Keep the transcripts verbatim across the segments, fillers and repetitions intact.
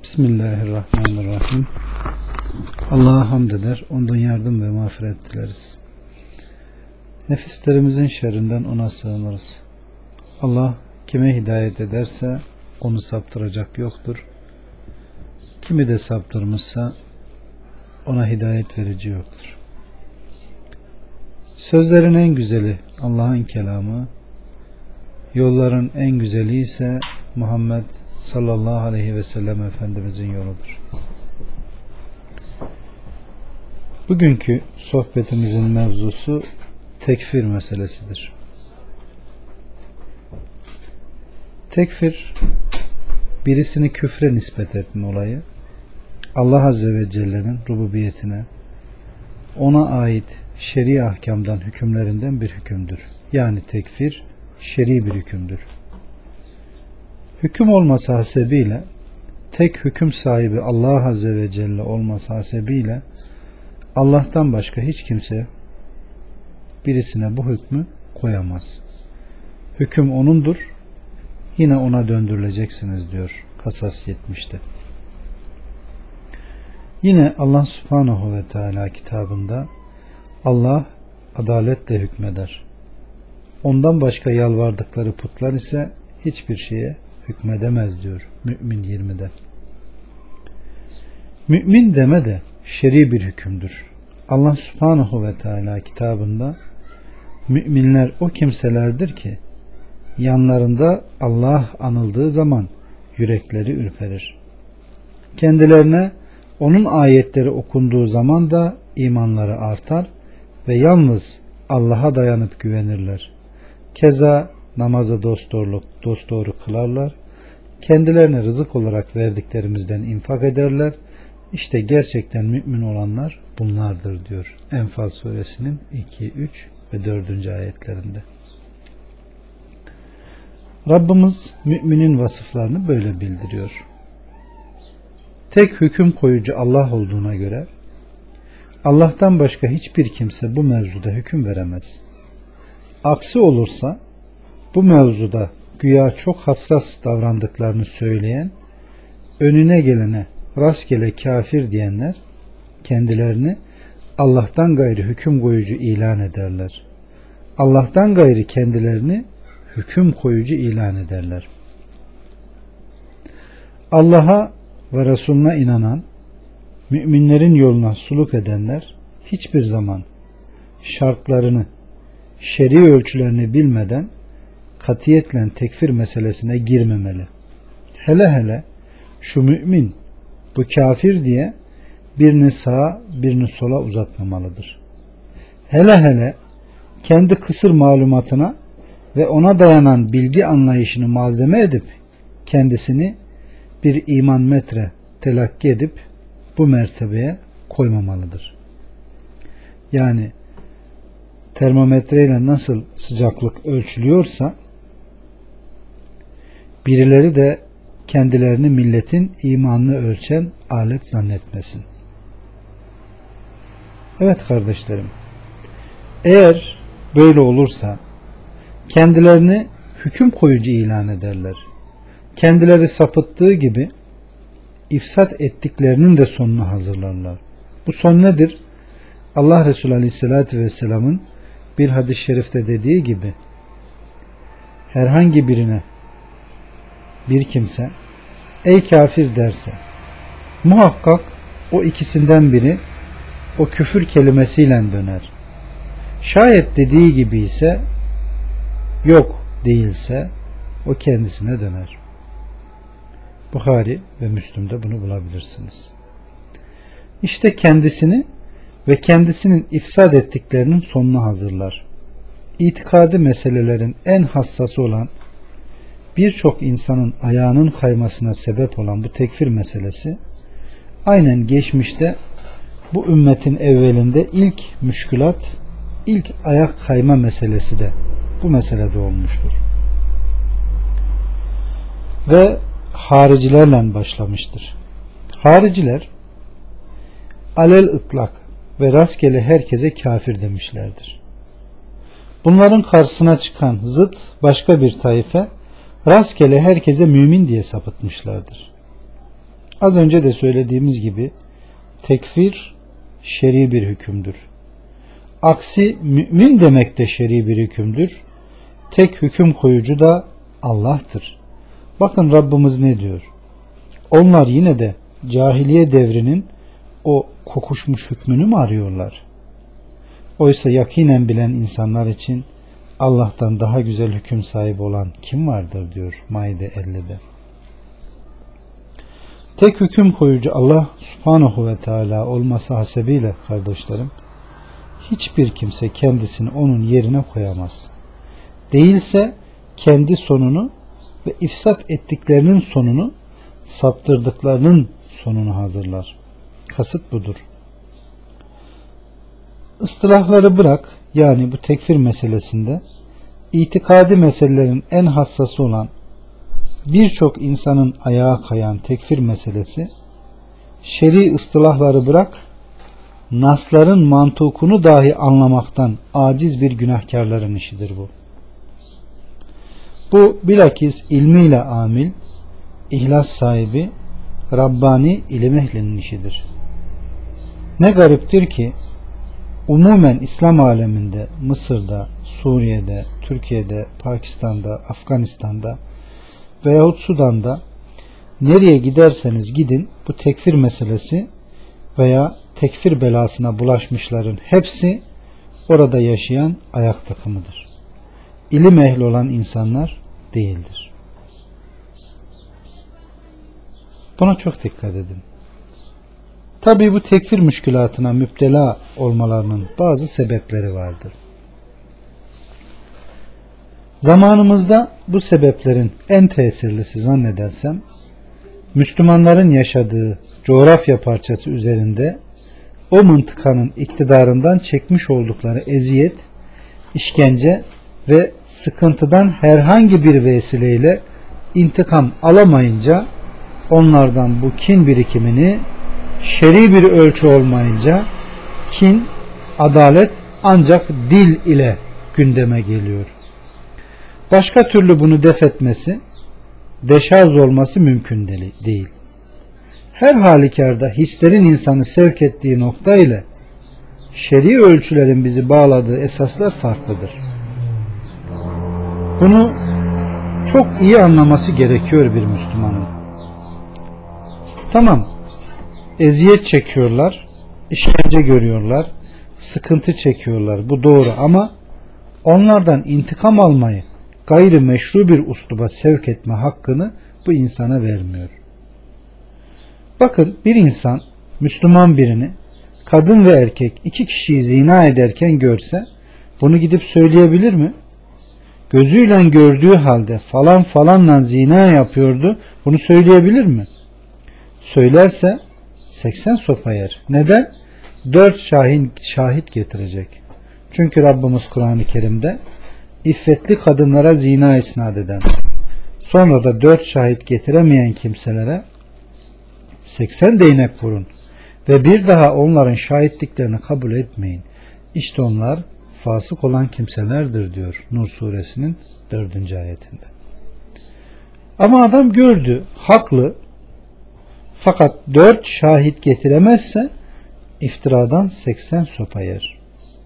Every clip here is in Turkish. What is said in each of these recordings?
Bismillahirrahmanirrahim. Allah'a hamd eder, ondan yardım ve mağfiret dileriz. Nefislerimizin şerrinden ona sığınırız. Allah kime hidayet ederse onu saptıracak yoktur. Kimi de saptırmışsa ona hidayet verici yoktur. Sözlerin en güzeli Allah'ın kelamı, yolların en güzeli ise Muhammed sallallahu aleyhi ve sellem Efendimizin yoludur. Bugünkü sohbetimizin mevzusu tekfir meselesidir. Tekfir, birisini küfre nispet etme olayı, Allah Azze ve Celle'nin rububiyetine, ona ait şer'i ahkamdan, hükümlerinden bir hükümdür. Yani tekfir, şer'i bir hükümdür. Hüküm olması hasebiyle, tek hüküm sahibi Allah Azze ve Celle olması hasebiyle, Allah'tan başka hiç kimse birisine bu hükmü koyamaz. Hüküm O'nundur, yine O'na döndürüleceksiniz diyor Kasas yetmişte. Yine Allah Subhanahu ve Teala kitabında Allah adaletle hükmeder. Ondan başka yalvardıkları putlar ise hiçbir şeye hükmedemez diyor Mü'min yirmide. Mü'min deme de şer'i bir hükümdür. Allah Subhanahu ve Teala kitabında müminler o kimselerdir ki yanlarında Allah anıldığı zaman yürekleri ürperir. Kendilerine onun ayetleri okunduğu zaman da imanları artar ve yalnız Allah'a dayanıp güvenirler. Keza namaza dosdoğru, dosdoğru kılarlar. Kendilerine rızık olarak verdiklerimizden infak ederler. İşte gerçekten mümin olanlar bunlardır diyor Enfal suresinin iki, üç ve dördüncü ayetlerinde. Rabbimiz müminin vasıflarını böyle bildiriyor. Tek hüküm koyucu Allah olduğuna göre Allah'tan başka hiçbir kimse bu mevzuda hüküm veremez. Aksi olursa bu mevzuda güya çok hassas davrandıklarını söyleyen, önüne gelene rastgele kafir diyenler kendilerini Allah'tan gayrı hüküm koyucu ilan ederler. Allah'tan gayrı kendilerini hüküm koyucu ilan ederler. Allah'a ve Resulüne inanan, müminlerin yoluna suluk edenler hiçbir zaman şartlarını, şer'i ölçülerini bilmeden katiyetle tekfir meselesine girmemeli. Hele hele şu mümin, bu kafir diye birini sağa birini sola uzatmamalıdır. Hele hele kendi kısır malumatına ve ona dayanan bilgi anlayışını malzeme edip kendisini bir iman metre telakki edip bu mertebeye koymamalıdır. Yani termometreyle nasıl sıcaklık ölçülüyorsa birileri de kendilerini milletin imanını ölçen alet zannetmesin. Evet kardeşlerim, eğer böyle olursa kendilerini hüküm koyucu ilan ederler. Kendileri sapıttığı gibi ifsat ettiklerinin de sonunu hazırlarlar. Bu son nedir? Allah Resulü Aleyhisselatü Vesselam'ın bir hadis-i şerifte dediği gibi herhangi birine bir kimse ey kafir derse muhakkak o ikisinden biri o küfür kelimesiyle döner. Şayet dediği gibi ise yok değilse o kendisine döner. Buhari ve Müslüm'de bunu bulabilirsiniz. İşte kendisini ve kendisinin ifsad ettiklerinin sonunu hazırlar. İtikadi meselelerin en hassası olan birçok insanın ayağının kaymasına sebep olan bu tekfir meselesi aynen geçmişte bu ümmetin evvelinde ilk müşkülat, ilk ayak kayma meselesi de bu meselede olmuştur. Ve haricilerle başlamıştır. Hariciler alel ıtlak ve rastgele herkese kafir demişlerdir. Bunların karşısına çıkan zıt başka bir taife rastgele herkese mümin diye sapıtmışlardır. Az önce de söylediğimiz gibi tekfir şer'i bir hükümdür. Aksi mümin demek de şer'i bir hükümdür. Tek hüküm koyucu da Allah'tır. Bakın Rabbimiz ne diyor? Onlar yine de cahiliye devrinin o kokuşmuş hükmünü mü arıyorlar? Oysa yakinen bilen insanlar için Allah'tan daha güzel hüküm sahibi olan kim vardır diyor Maide ellide. Tek hüküm koyucu Allah Subhanahu ve Teala olması hasebiyle kardeşlerim, hiçbir kimse kendisini onun yerine koyamaz. Değilse kendi sonunu ve ifsat ettiklerinin sonunu, saptırdıklarının sonunu hazırlar. Kasıt budur. Istılahları bırak, yani bu tekfir meselesinde itikadi meselelerin en hassası olan, birçok insanın ayağa kayan tekfir meselesi, şer'i ıstılahları bırak, nasların mantukunu dahi anlamaktan aciz bir günahkarların işidir bu. Bu bilakis ilmiyle amil, ihlas sahibi, Rabbani ilim ehlinin işidir. Ne gariptir ki umumen İslam aleminde, Mısır'da, Suriye'de, Türkiye'de, Pakistan'da, Afganistan'da veyahut Sudan'da nereye giderseniz gidin bu tekfir meselesi veya tekfir belasına bulaşmışların hepsi orada yaşayan ayak takımıdır. İlim ehli olan insanlar değildir. Buna çok dikkat edin. Tabii bu tekfir müşkülatına müptela olmalarının bazı sebepleri vardır. Zamanımızda bu sebeplerin en tesirlisi zannedersem Müslümanların yaşadığı coğrafya parçası üzerinde o mıntıkanın iktidarından çekmiş oldukları eziyet, işkence ve sıkıntıdan herhangi bir vesileyle intikam alamayınca, onlardan bu kin birikimini şer'i bir ölçü olmayınca kin, adalet ancak dil ile gündeme geliyor. Başka türlü bunu def etmesi, deşarj olması mümkün değil. Her halükarda hislerin insanı sevk ettiği nokta ile şer'i ölçülerin bizi bağladığı esaslar farklıdır. Bunu çok iyi anlaması gerekiyor bir Müslümanın. Tamam, eziyet çekiyorlar, işkence görüyorlar, sıkıntı çekiyorlar, bu doğru, ama onlardan intikam almayı gayri meşru bir usluba sevk etme hakkını bu insana vermiyor. Bakın, bir insan Müslüman birini, kadın ve erkek iki kişiyi zina ederken görse bunu gidip söyleyebilir mi? Gözüyle gördüğü halde falan falanla zina yapıyordu, bunu söyleyebilir mi? Söylerse seksen sopa yer. Neden? Dört şahit, şahit getirecek. Çünkü Rabbimiz Kur'an-ı Kerim'de iffetli kadınlara zina isnat eden, sonra da dört şahit getiremeyen kimselere seksen değnek vurun ve bir daha onların şahitliklerini kabul etmeyin. İşte onlar fasık olan kimselerdir diyor Nur suresinin dördüncü ayetinde. Ama adam gördü, haklı, fakat dört şahit getiremezse iftiradan seksen sopa yer.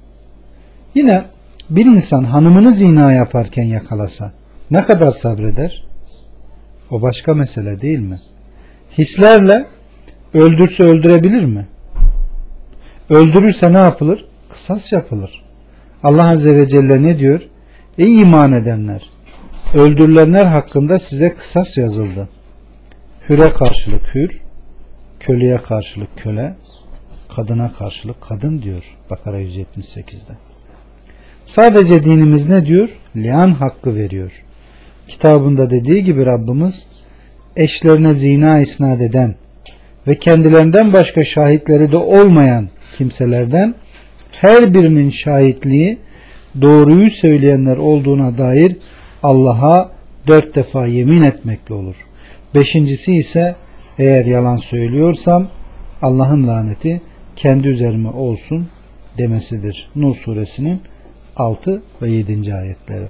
Yine bir insan hanımını zina yaparken yakalasa ne kadar sabreder? O başka mesele değil mi? Hislerle öldürse öldürebilir mi? Öldürürse ne yapılır? Kısas yapılır. Allah Azze ve Celle ne diyor? Ey iman edenler! Öldürülenler hakkında size kısas yazıldı. Hüre karşılık hür, köleye karşılık köle, kadına karşılık kadın diyor Bakara yüz yetmiş sekizde. Sadece dinimiz ne diyor? Lian hakkı veriyor. Kitabında dediği gibi Rabbimiz eşlerine zina isnat eden ve kendilerinden başka şahitleri de olmayan kimselerden her birinin şahitliği doğruyu söyleyenler olduğuna dair Allah'a dört defa yemin etmekle olur. Beşincisi ise eğer yalan söylüyorsam Allah'ın laneti kendi üzerime olsun demesidir. Nur suresinin altı ve yedinci ayetleri.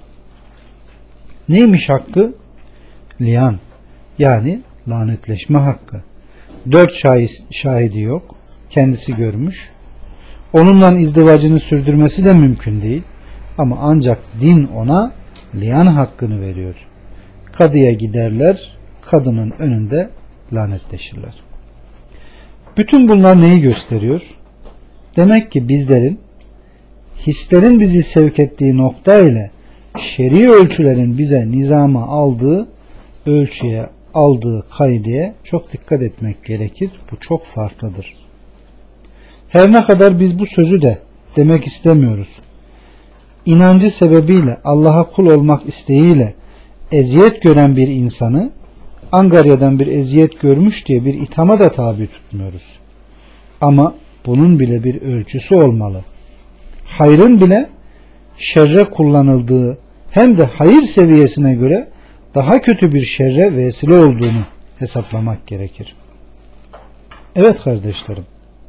Neymiş hakkı? Liyan, yani lanetleşme hakkı. Dört şahit, şahidi yok. Kendisi görmüş. Onunla izdivacını sürdürmesi de mümkün değil. Ama ancak din ona liyan hakkını veriyor. Kadıya giderler, kadının önünde lanetleşirler. Bütün bunlar neyi gösteriyor? Demek ki bizlerin hislerin bizi sevk ettiği nokta ile şer'i ölçülerin bize nizama aldığı ölçüye, aldığı kaideye çok dikkat etmek gerekir. Bu çok farklıdır. Her ne kadar biz bu sözü de demek istemiyoruz. İnancı sebebiyle Allah'a kul olmak isteğiyle eziyet gören bir insanı Angarya'dan bir eziyet görmüş diye bir ithama da tabi tutmuyoruz. Ama bunun bile bir ölçüsü olmalı. Hayrın bile şerre kullanıldığı hem de hayır seviyesine göre daha kötü bir şerre vesile olduğunu hesaplamak gerekir. Evet kardeşlerim.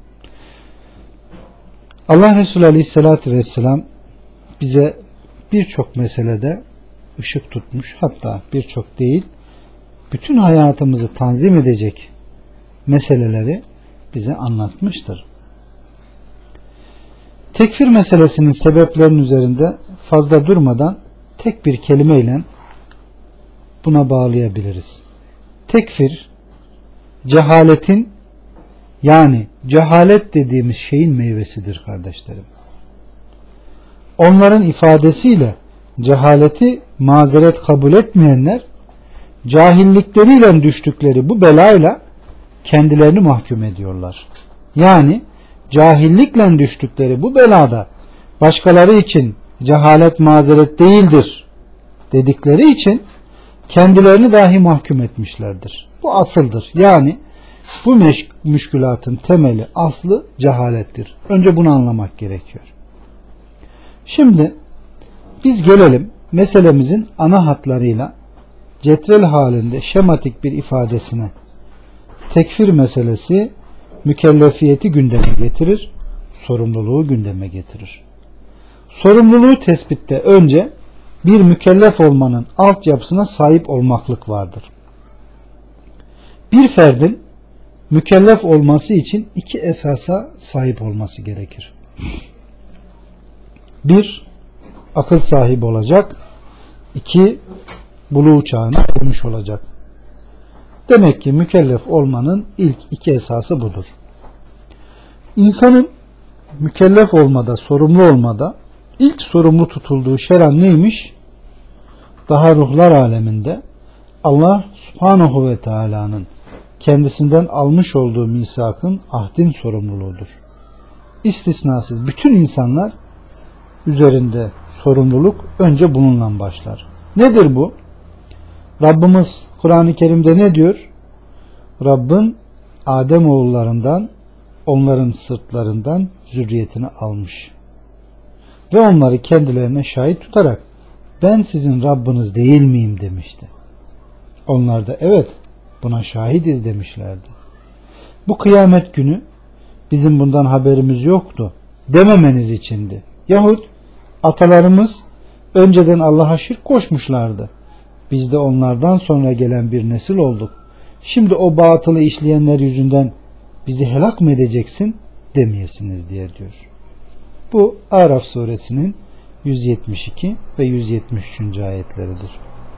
Allah Resulü Aleyhisselatü Vesselam bize birçok meselede ışık tutmuş, hatta birçok değil, bütün hayatımızı tanzim edecek meseleleri bize anlatmıştır. Tekfir meselesinin sebeplerinin üzerinde fazla durmadan tek bir kelimeyle buna bağlayabiliriz. Tekfir, cehaletin, yani cehalet dediğimiz şeyin meyvesidir kardeşlerim. Onların ifadesiyle cehaleti mazeret kabul etmeyenler cahillikleriyle düştükleri bu belayla kendilerini mahkum ediyorlar. Yani cahillikle düştükleri bu belada başkaları için cehalet mazeret değildir dedikleri için kendilerini dahi mahkum etmişlerdir. Bu asıldır. Yani bu meş- müşkülatın temeli, aslı cehalettir. Önce bunu anlamak gerekiyor. Şimdi biz gelelim meselemizin ana hatlarıyla cetvel halinde şematik bir ifadesine. Tekfir meselesi mükellefiyeti gündeme getirir, sorumluluğu gündeme getirir. Sorumluluğu tespitte önce bir mükellef olmanın altyapısına sahip olmaklık vardır. Bir ferdin mükellef olması için iki esasa sahip olması gerekir. Bir, akıl sahibi olacak. İki, buluğ çağına ermiş olacak. Demek ki mükellef olmanın ilk iki esası budur. İnsanın mükellef olmada, sorumlu olmada ilk sorumlu tutulduğu şer'an neymiş? Daha ruhlar aleminde Allah Subhanahu ve Teala'nın kendisinden almış olduğu misakın, ahdin sorumluluğudur. İstisnasız bütün insanlar üzerinde sorumluluk önce bununla başlar. Nedir bu? Rabbimiz Kur'an-ı Kerim'de ne diyor? Rabbin Adem oğullarından, onların sırtlarından zürriyetini almış. Ve onları kendilerine şahit tutarak ben sizin Rabbiniz değil miyim demişti. Onlar da evet buna şahidiz demişlerdi. Bu kıyamet günü bizim bundan haberimiz yoktu dememeniz içindi. Yahut atalarımız önceden Allah'a şirk koşmuşlardı. Biz de onlardan sonra gelen bir nesil olduk. Şimdi o batılı işleyenler yüzünden bizi helak mı edeceksin demeyesiniz diye diyor. Bu Araf suresinin yüz yetmiş iki ve yüz yetmiş üçüncü ayetleridir.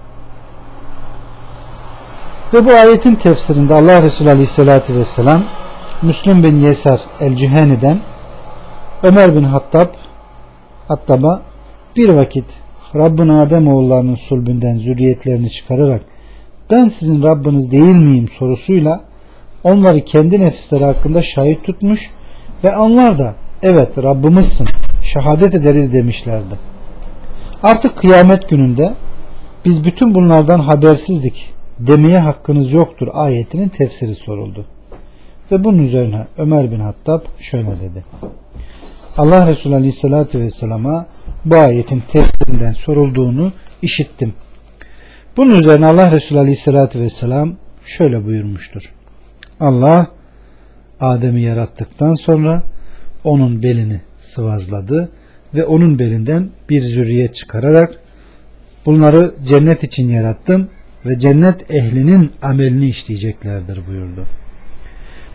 Ve bu ayetin tefsirinde Allah Resulü Aleyhisselatü Vesselam Müslüm bin Yesar el-Cüheni'den Ömer bin Hattab Hattab'a bir vakit Rabbin Adem oğullarının sulbünden zürriyetlerini çıkararak ben sizin Rabbiniz değil miyim sorusuyla onları kendi nefisleri hakkında şahit tutmuş ve onlar da evet Rabbimizsin şehadet ederiz demişlerdi. Artık kıyamet gününde biz bütün bunlardan habersizdik demeye hakkınız yoktur ayetinin tefsiri soruldu. Ve bunun üzerine Ömer bin Hattab şöyle dedi. Allah Resulü Aleyhisselatü Vesselam'a bu ayetin tefsirinden sorulduğunu işittim. Bunun üzerine Allah Resulü Aleyhisselatü Vesselam şöyle buyurmuştur. Allah Adem'i yarattıktan sonra onun belini sıvazladı ve onun belinden bir zürriyet çıkararak bunları cennet için yarattım ve cennet ehlinin amelini işleyeceklerdir buyurdu.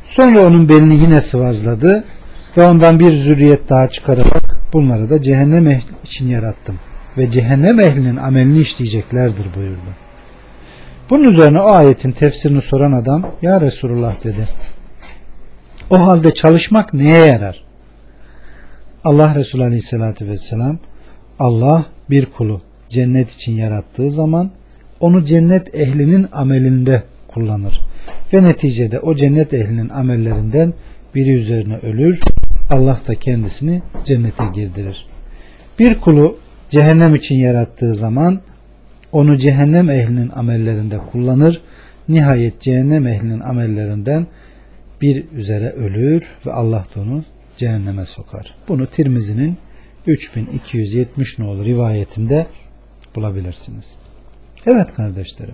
Sonra onun belini yine sıvazladı ve ondan bir zürriyet daha çıkararak bunları da cehennem ehli için yarattım ve cehennem ehlinin amelini işleyeceklerdir buyurdu. Bunun üzerine o ayetin tefsirini soran adam, ya Resulullah dedi, o halde çalışmak neye yarar? Allah Resulü Aleyhisselatü Vesselam, Allah bir kulu cennet için yarattığı zaman onu cennet ehlinin amelinde kullanır ve neticede o cennet ehlinin amellerinden biri üzerine ölür, Allah da kendisini cennete girdirir. Bir kulu cehennem için yarattığı zaman onu cehennem ehlinin amellerinde kullanır, nihayet cehennem ehlinin amellerinden bir üzere ölür ve Allah da onu cehenneme sokar. Bunu Tirmizi'nin üç bin iki yüz yetmiş nolu rivayetinde bulabilirsiniz. Evet kardeşlerim,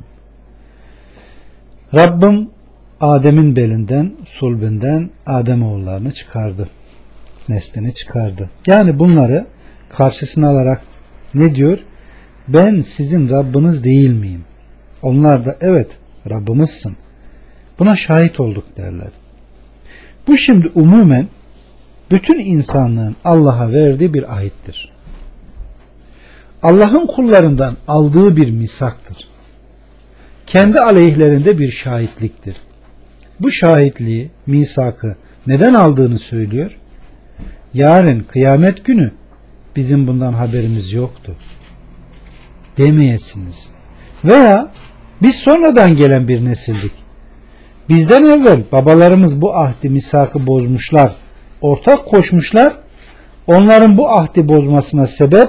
Rabbim Adem'in belinden, sulbünden Ademoğullarını çıkardı. Neslini çıkardı. Yani bunları karşısına alarak ne diyor? Ben sizin Rabbiniz değil miyim? Onlar da evet Rabbimizsin, buna şahit olduk derler. Bu şimdi umumen bütün insanlığın Allah'a verdiği bir ahittir. Allah'ın kullarından aldığı bir misaktır. Kendi aleyhlerinde bir şahitliktir. Bu şahitliği, misakı neden aldığını söylüyor. Yarın kıyamet günü bizim bundan haberimiz yoktu demeyesiniz. Veya biz sonradan gelen bir nesildik. Bizden evvel babalarımız bu ahdi misakı bozmuşlar, ortak koşmuşlar. Onların bu ahdi bozmasına sebep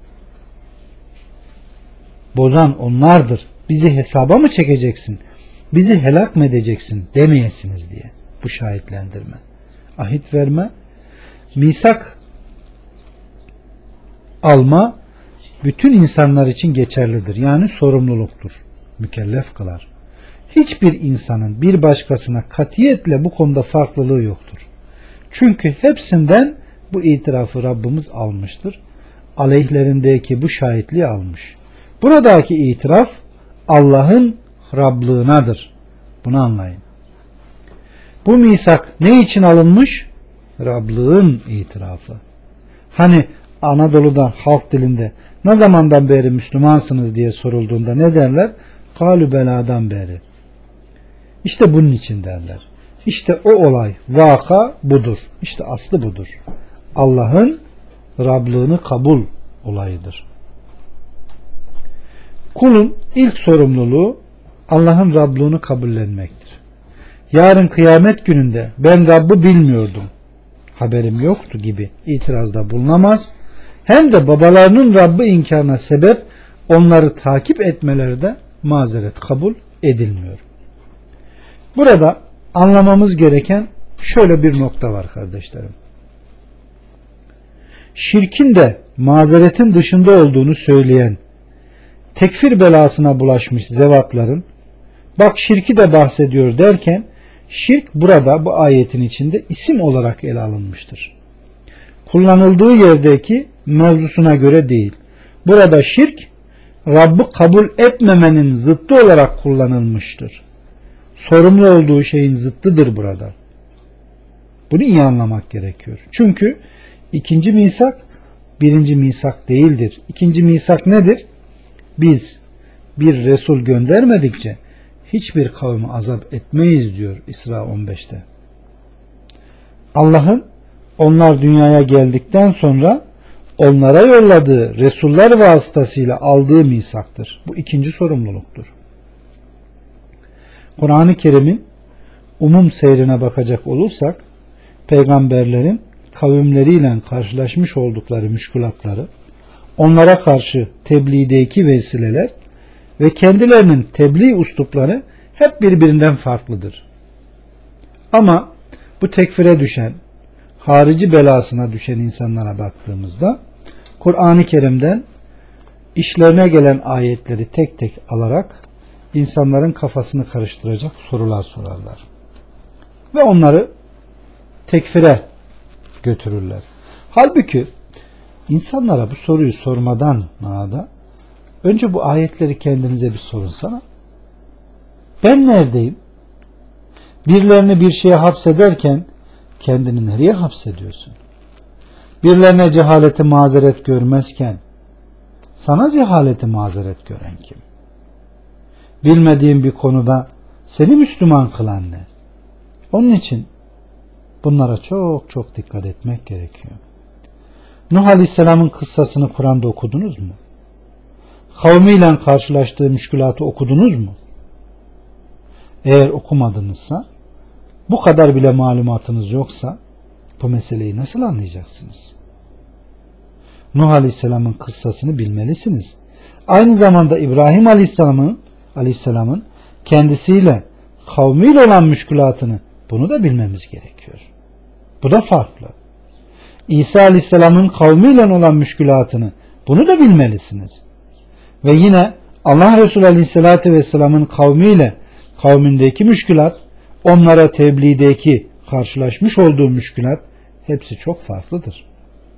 bozan onlardır. Bizi hesaba mı çekeceksin? Bizi helak mı edeceksin demeyesiniz diye. Bu şahitlendirme. Ahit verme, misak alma bütün insanlar için geçerlidir. Yani sorumluluktur. Mükellef kılar. Hiçbir insanın bir başkasına katiyetle bu konuda farklılığı yoktur. Çünkü hepsinden bu itirafı Rabbimiz almıştır. Aleyhlerindeki bu şahitliği almış. Buradaki itiraf Allah'ın Rablığınadır. Bunu anlayın. Bu misak ne için alınmış? Rablığın itirafı. Hani Anadolu'da halk dilinde ne zamandan beri Müslümansınız diye sorulduğunda ne derler? Kalü beladan beri. İşte bunun için derler. İşte o olay, vaka budur. İşte aslı budur. Allah'ın Rablığını kabul olayıdır. Kulun ilk sorumluluğu Allah'ın Rablığını kabullenmektir. Yarın kıyamet gününde ben Rabb'ı bilmiyordum, haberim yoktu gibi itirazda bulunamaz. Hem de babalarının Rabb'ı inkarına sebep onları takip etmeleri de mazeret kabul edilmiyor. Burada anlamamız gereken şöyle bir nokta var kardeşlerim. Şirkin de mazeretin dışında olduğunu söyleyen tekfir belasına bulaşmış zevatların bak şirki de bahsediyor derken şirk burada bu ayetin içinde isim olarak ele alınmıştır. Kullanıldığı yerdeki mevzusuna göre değil. Burada şirk Rabb'ı kabul etmemenin zıttı olarak kullanılmıştır. Sorumlu olduğu şeyin zıttıdır burada. Bunu iyi anlamak gerekiyor. Çünkü ikinci misak birinci misak değildir. İkinci misak nedir? Biz bir Resul göndermedikçe hiçbir kavmi azap etmeyiz diyor İsra on beşte. Allah'ın onlar dünyaya geldikten sonra onlara yolladığı Resuller vasıtasıyla aldığı misaktır. Bu ikinci sorumluluktur. Kur'an-ı Kerim'in umum seyrine bakacak olursak peygamberlerin kavimleriyle karşılaşmış oldukları müşkülatları, onlara karşı tebliğdeki vesileler ve kendilerinin tebliğ uslupları hep birbirinden farklıdır. Ama bu tekfire düşen, harici belasına düşen insanlara baktığımızda Kur'an-ı Kerim'den işlerine gelen ayetleri tek tek alarak insanların kafasını karıştıracak sorular sorarlar. Ve onları tekfire götürürler. Halbuki insanlara bu soruyu sormadan da önce bu ayetleri kendinize bir sorunsana. Ben neredeyim? Birilerini bir şeye hapsederken kendini nereye hapsediyorsun? Birilerine cehaleti mazeret görmezken sana cehaleti mazeret gören kim? Bilmediğin bir konuda seni Müslüman kılan ne? Onun için bunlara çok çok dikkat etmek gerekiyor. Nuh Aleyhisselam'ın kıssasını Kur'an'da okudunuz mu? Kavmiyle karşılaştığı müşkülatı okudunuz mu? Eğer okumadınızsa, bu kadar bile malumatınız yoksa bu meseleyi nasıl anlayacaksınız? Nuh Aleyhisselam'ın kıssasını bilmelisiniz. Aynı zamanda İbrahim Aleyhisselam'ın Aleyhisselam'ın kendisiyle kavmiyle olan müşkülatını, bunu da bilmemiz gerekiyor. Bu da farklı. İsa Aleyhisselam'ın kavmiyle olan müşkülatını, bunu da bilmelisiniz. Ve yine Allah Resulü Aleyhisselatü Vesselam'ın kavmiyle kavmindeki müşkülat, onlara tebliğdeki karşılaşmış olduğu müşkülat, hepsi çok farklıdır.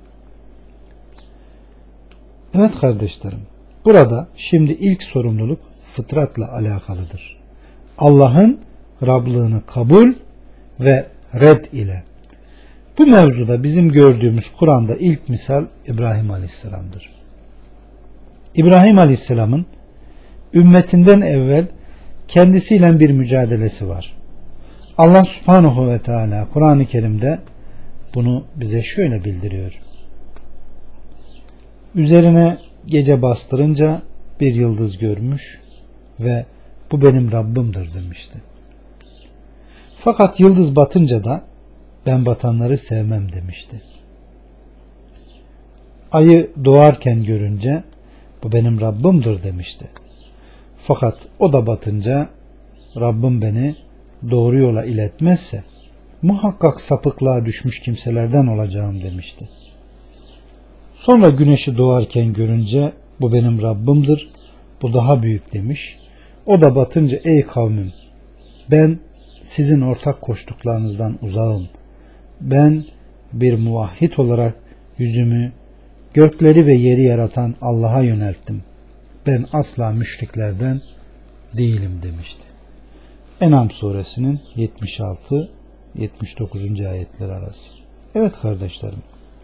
Evet kardeşlerim, burada şimdi ilk sorumluluk fıtratla alakalıdır. Allah'ın Rablığını kabul ve red ile. Bu mevzuda bizim gördüğümüz Kur'an'da ilk misal İbrahim Aleyhisselam'dır. İbrahim Aleyhisselam'ın ümmetinden evvel kendisiyle bir mücadelesi var. Allah Subhanahu ve Teala Kur'an-ı Kerim'de bunu bize şöyle bildiriyor. Üzerine gece bastırınca bir yıldız görmüş ve bu benim Rabbimdir demişti. Fakat yıldız batınca da ben batanları sevmem demişti. Ayı doğarken görünce bu benim Rabbimdir demişti. Fakat o da batınca Rabbim beni doğru yola iletmezse muhakkak sapıklığa düşmüş kimselerden olacağım demişti. Sonra güneşi doğarken görünce bu benim Rabbimdir, bu daha büyük demiş. O da batınca ey kavmim, ben sizin ortak koştuklarınızdan uzağım. Ben bir muvahhid olarak yüzümü gökleri ve yeri yaratan Allah'a yönelttim. Ben asla müşriklerden değilim demişti. En'am suresinin yetmiş altı yetmiş dokuzuncu ayetler arası. Evet kardeşlerim,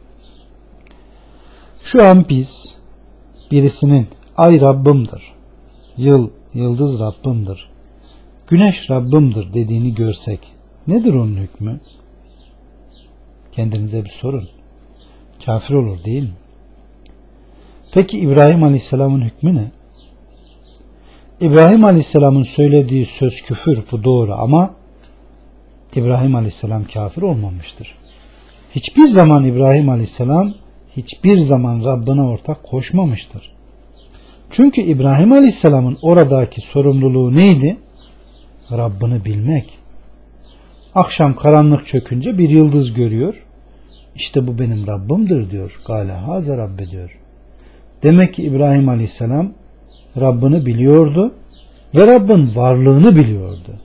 şu an biz birisinin ay Rabbimdir, yıl, yıldız Rabbimdir, güneş Rabbimdir dediğini görsek nedir onun hükmü? Kendinize bir sorun. Kafir olur değil mi? Peki İbrahim Aleyhisselam'ın hükmü ne? İbrahim Aleyhisselam'ın söylediği söz küfür, bu doğru, ama İbrahim Aleyhisselam kafir olmamıştır. Hiçbir zaman İbrahim Aleyhisselam hiçbir zaman Rabbine ortak koşmamıştır. Çünkü İbrahim Aleyhisselam'ın oradaki sorumluluğu neydi? Rabbini bilmek. Akşam karanlık çökünce bir yıldız görüyor. İşte bu benim Rabbimdir diyor. Gâle hâze Rabbe diyor. Demek ki İbrahim Aleyhisselam Rabbini biliyordu ve Rabbin varlığını biliyordu.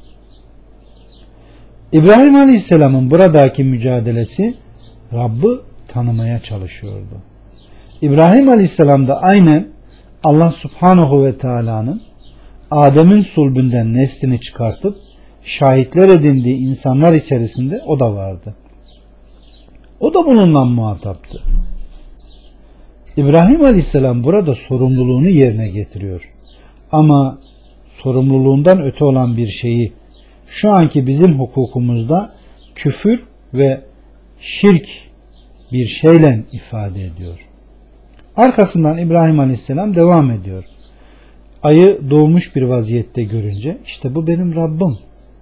İbrahim Aleyhisselam'ın buradaki mücadelesi Rabb'ı tanımaya çalışıyordu. İbrahim Aleyhisselam da aynen Allah Subhanahu ve Teala'nın Adem'in sulbünden neslini çıkartıp şahitler edindiği insanlar içerisinde o da vardı. O da bununla muhataptı. İbrahim Aleyhisselam burada sorumluluğunu yerine getiriyor. Ama sorumluluğundan öte olan bir şeyi şu anki bizim hukukumuzda küfür ve şirk bir şeyle ifade ediyor. Arkasından İbrahim Aleyhisselam devam ediyor. Ayı doğmuş bir vaziyette görünce işte bu benim Rabbim.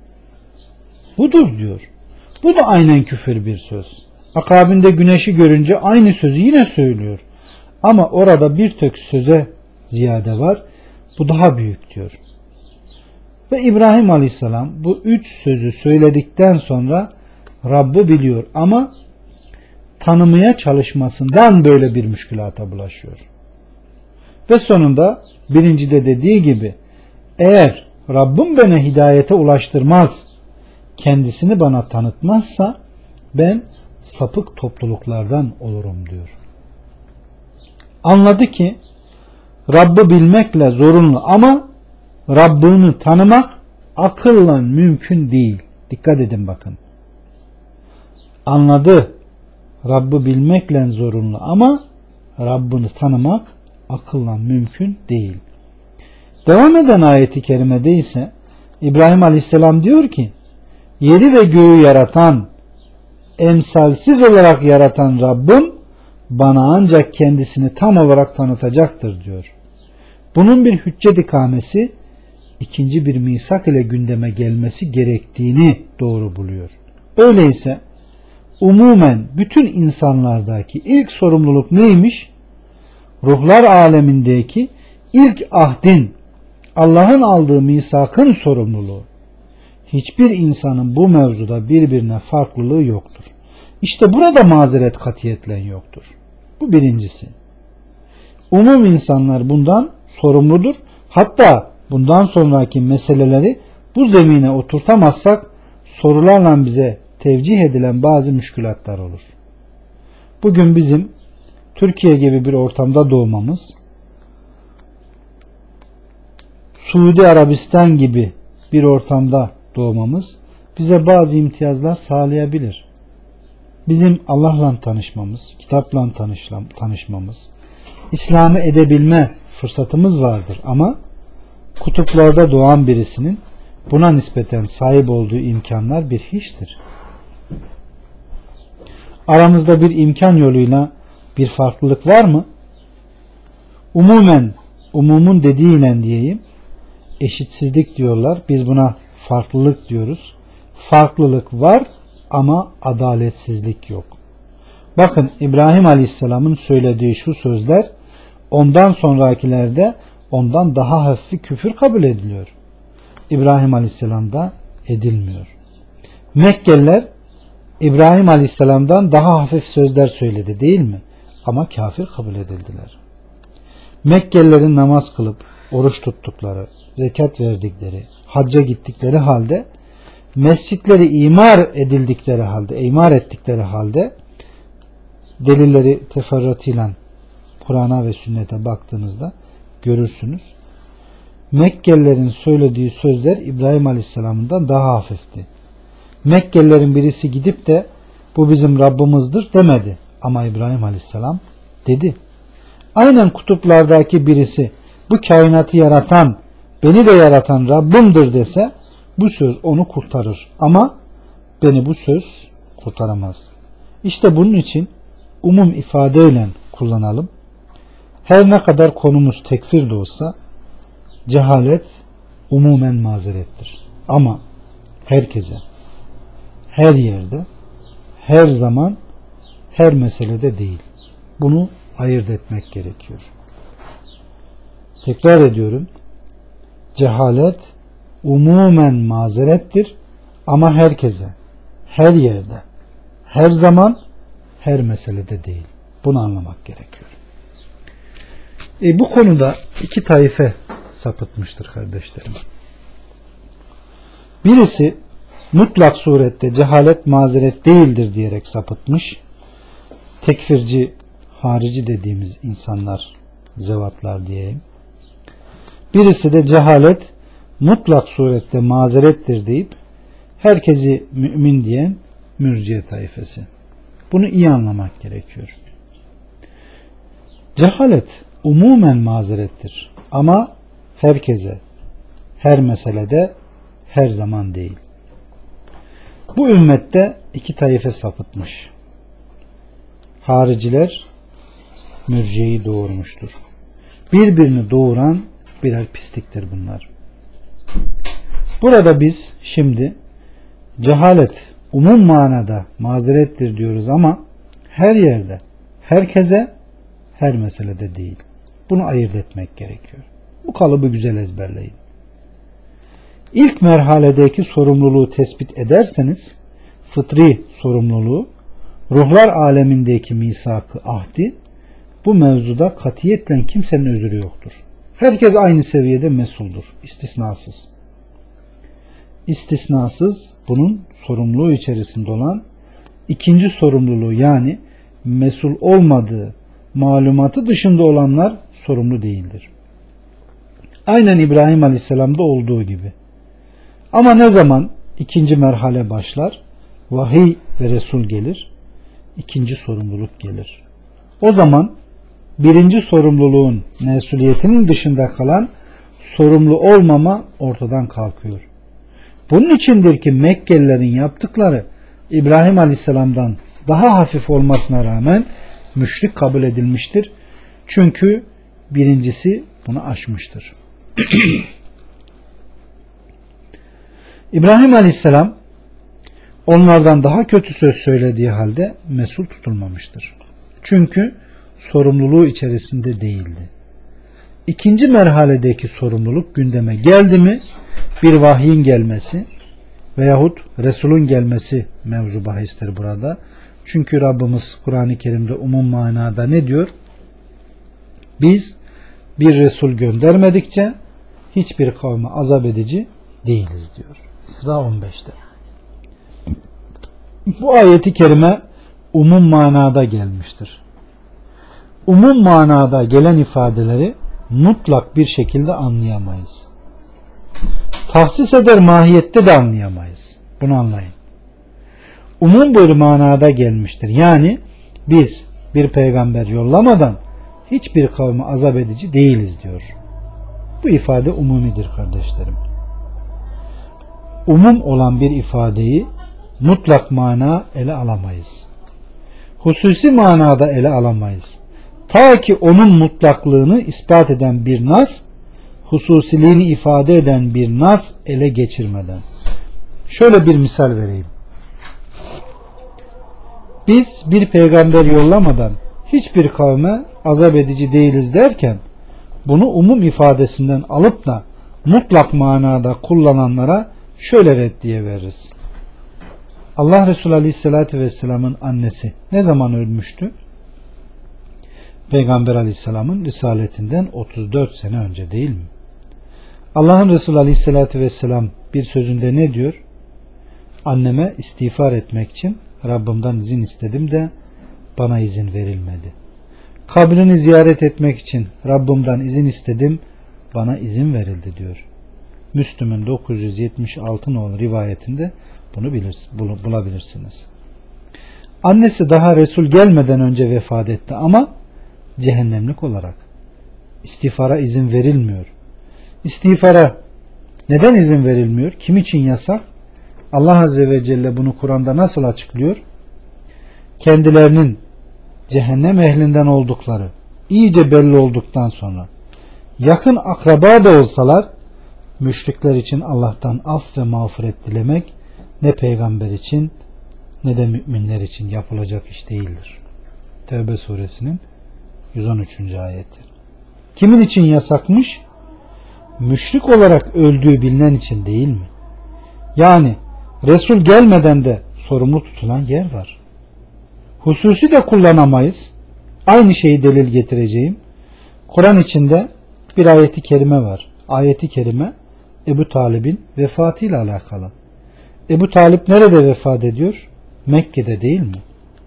Budur diyor. Bu da aynen küfür bir söz. Akabinde güneşi görünce aynı sözü yine söylüyor. Ama orada bir tek söze ziyade var. Bu daha büyük diyor. Ve İbrahim Aleyhisselam bu üç sözü söyledikten sonra Rabb'i biliyor ama tanımaya çalışmasından böyle bir müşkülata bulaşıyor. Ve sonunda birincide dediği gibi eğer Rabbim beni hidayete ulaştırmaz, kendisini bana tanıtmazsa ben sapık topluluklardan olurum diyor. Anladı ki Rabb'i bilmekle zorunlu ama Rabbini tanımak akılla mümkün değil. Dikkat edin bakın. Anladı. Rabb'i bilmekle zorunlu ama Rabbini tanımak akılla mümkün değil. Devam eden ayeti kerimede ise İbrahim Aleyhisselam diyor ki, yeri ve göğü yaratan, emsalsiz olarak yaratan Rabbim bana ancak kendisini tam olarak tanıtacaktır diyor. Bunun bir hüccet ikamesi, ikinci bir misak ile gündeme gelmesi gerektiğini doğru buluyor. Öyleyse umumen bütün insanlardaki ilk sorumluluk neymiş? Ruhlar alemindeki ilk ahdin, Allah'ın aldığı misakın sorumluluğu. Hiçbir insanın bu mevzuda birbirine farklılığı yoktur. İşte burada mazeret katiyetle yoktur. Bu birincisi. Umum insanlar bundan sorumludur. Hatta bundan sonraki meseleleri bu zemine oturtamazsak sorularla bize tevcih edilen bazı müşkülatlar olur. Bugün bizim Türkiye gibi bir ortamda doğmamız, Suudi Arabistan gibi bir ortamda doğmamız bize bazı imtiyazlar sağlayabilir. Bizim Allah'la tanışmamız, kitapla tanışmamız, İslam'ı edebilme fırsatımız vardır ama kutuplarda doğan birisinin buna nispeten sahip olduğu imkanlar bir hiçtir. Aramızda bir imkan yoluyla bir farklılık var mı? Umumen, umumun dediğiyle diyeyim, eşitsizlik diyorlar. Biz buna farklılık diyoruz. Farklılık var ama adaletsizlik yok. Bakın İbrahim Aleyhisselam'ın söylediği şu sözler ondan sonrakilerde ondan daha hafif küfür kabul ediliyor. İbrahim Aleyhisselam'da edilmiyor. Mekkeliler İbrahim Aleyhisselam'dan daha hafif sözler söyledi değil mi? Ama kafir kabul edildiler. Mekkelilerin namaz kılıp oruç tuttukları, zekat verdikleri, hacca gittikleri halde, mescitleri imar edildikleri halde, imar ettikleri halde delilleri teferruatıyla Kur'an'a ve sünnete baktığınızda görürsünüz. Mekkelilerin söylediği sözler İbrahim Aleyhisselam'dan daha hafifti. Mekkelilerin birisi gidip de bu bizim Rabbimizdir demedi. Ama İbrahim Aleyhisselam dedi. Aynen kutuplardaki birisi bu kainatı yaratan, beni de yaratan Rabbimdir dese bu söz onu kurtarır. Ama beni bu söz kurtaramaz. İşte bunun için umum ifadeyle kullanalım. Her ne kadar konumuz tekfir de olsa cehalet umumen mazerettir. Ama herkese, her yerde, her zaman, her meselede değil. Bunu ayırt etmek gerekiyor. Tekrar ediyorum. Cehalet umumen mazerettir ama herkese, her yerde, her zaman, her meselede değil. Bunu anlamak gerekiyor. E, bu konuda iki taife sapıtmıştır kardeşlerim. Birisi mutlak surette cehalet mazeret değildir diyerek sapıtmış. Tekfirci, harici dediğimiz insanlar, zevatlar diyeyim. Birisi de cehalet mutlak surette mazerettir deyip herkesi mümin diyen mürciye taifesi. Bunu iyi anlamak gerekiyor. Cehalet umumen mazerettir ama herkese, her meselede, her zaman değil. Bu ümmette iki taife sapıtmış. Hariciler mürciyeyi doğurmuştur. Birbirini doğuran birer pisliktir bunlar. Burada biz şimdi cehalet umum manada mazerettir diyoruz ama her yerde, herkese, her meselede değil. Bunu ayırt etmek gerekiyor. Bu kalıbı güzel ezberleyin. İlk merhaledeki sorumluluğu tespit ederseniz, fıtri sorumluluğu, ruhlar alemindeki misak-ı ahdi, bu mevzuda katiyetle kimsenin özrü yoktur. Herkes aynı seviyede mesuldur, istisnasız. İstisnasız bunun sorumluluğu içerisinde olan ikinci sorumluluğu, yani mesul olmadığı malumatı dışında olanlar sorumlu değildir. Aynen İbrahim Aleyhisselam'da olduğu gibi. Ama ne zaman İkinci merhale başlar. Vahiy ve Resul gelir. İkinci sorumluluk gelir. O zaman birinci sorumluluğun mesuliyetinin dışında kalan sorumlu olmama ortadan kalkıyor. Bunun içindir ki Mekkelilerin yaptıkları İbrahim Aleyhisselam'dan daha hafif olmasına rağmen müşrik kabul edilmiştir. Çünkü birincisi bunu aşmıştır. İbrahim Aleyhisselam onlardan daha kötü söz söylediği halde mesul tutulmamıştır. Çünkü sorumluluğu içerisinde değildi. İkinci merhaledeki sorumluluk gündeme geldi mi bir vahyin gelmesi veyahut Resul'ün gelmesi mevzu bahistir burada. Çünkü Rabbimiz Kur'an-ı Kerim'de umum manada ne diyor? Biz bir Resul göndermedikçe hiçbir kavme azap edici değiliz diyor. Sıra on beşte. Bu ayeti kerime umum manada gelmiştir. Umum manada gelen ifadeleri mutlak bir şekilde anlayamayız. Tahsis eder mahiyette de anlayamayız. Bunu anlayın. Umum bir manada gelmiştir. Yani biz bir peygamber yollamadan hiçbir kavmi azap edici değiliz diyor. Bu ifade umumidir kardeşlerim. Umum olan bir ifadeyi mutlak mana ele alamayız. Hususi manada ele alamayız. Ta ki onun mutlaklığını ispat eden bir nas, hususiliğini ifade eden bir nas ele geçirmeden. Şöyle bir misal vereyim. Biz bir peygamber yollamadan hiçbir kavme azap edici değiliz derken bunu umum ifadesinden alıp da mutlak manada kullananlara şöyle reddiye veririz. Allah Resulü Aleyhisselatü Vesselam'ın annesi ne zaman ölmüştü? Peygamber Aleyhisselam'ın risaletinden otuz dört sene önce değil mi? Allah'ın Resulü Aleyhisselatü Vesselam bir sözünde ne diyor? Anneme istiğfar etmek için Rabbimden izin istedim de bana izin verilmedi. Kabrini ziyaret etmek için Rabbimden izin istedim, bana izin verildi diyor. Müslüm'ün dokuz yüz yetmiş altı nolu rivayetinde bunu bilir, bulabilirsiniz. Annesi daha Resul gelmeden önce vefat etti ama cehennemlik olarak. İstiğfara izin verilmiyor. İstiğfara neden izin verilmiyor? Kim için yasak? Allah Azze ve Celle bunu Kur'an'da nasıl açıklıyor? Kendilerinin cehennem ehlinden oldukları iyice belli olduktan sonra yakın akraba da olsalar müşrikler için Allah'tan af ve mağfiret dilemek ne peygamber için ne de müminler için yapılacak iş değildir. Tevbe suresinin yüz on üçüncü ayeti. Kimin için yasakmış? Müşrik olarak öldüğü bilinen için değil mi? Yani Resul gelmeden de sorumlu tutulan yer var. Hususi de kullanamayız. Aynı şeyi delil getireceğim. Kur'an içinde bir ayeti kerime var. Ayeti kerime Ebu Talib'in vefatıyla alakalı. Ebu Talip nerede vefat ediyor? Mekke'de değil mi?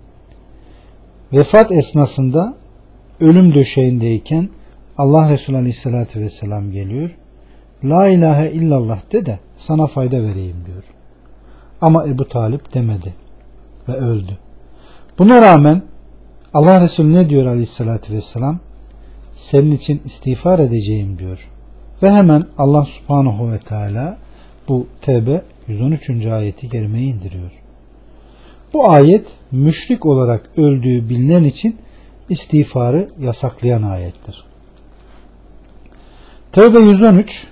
Vefat esnasında ölüm döşeğindeyken Allah Resulü Aleyhisselatü Vesselam geliyor. La ilahe illallah de de sana fayda vereyim diyor. Ama Ebu Talip demedi ve öldü. Buna rağmen Allah Resulü ne diyor Aleyhisselatü Vesselam? Senin için istiğfar edeceğim diyor. Ve hemen Allah Subhanahu ve Teala bu Tevbe yüz on üçüncü ayeti kerimeyi indiriyor. Bu ayet müşrik olarak öldüğü bilinen için istiğfarı yasaklayan ayettir. Tevbe yüz on üç.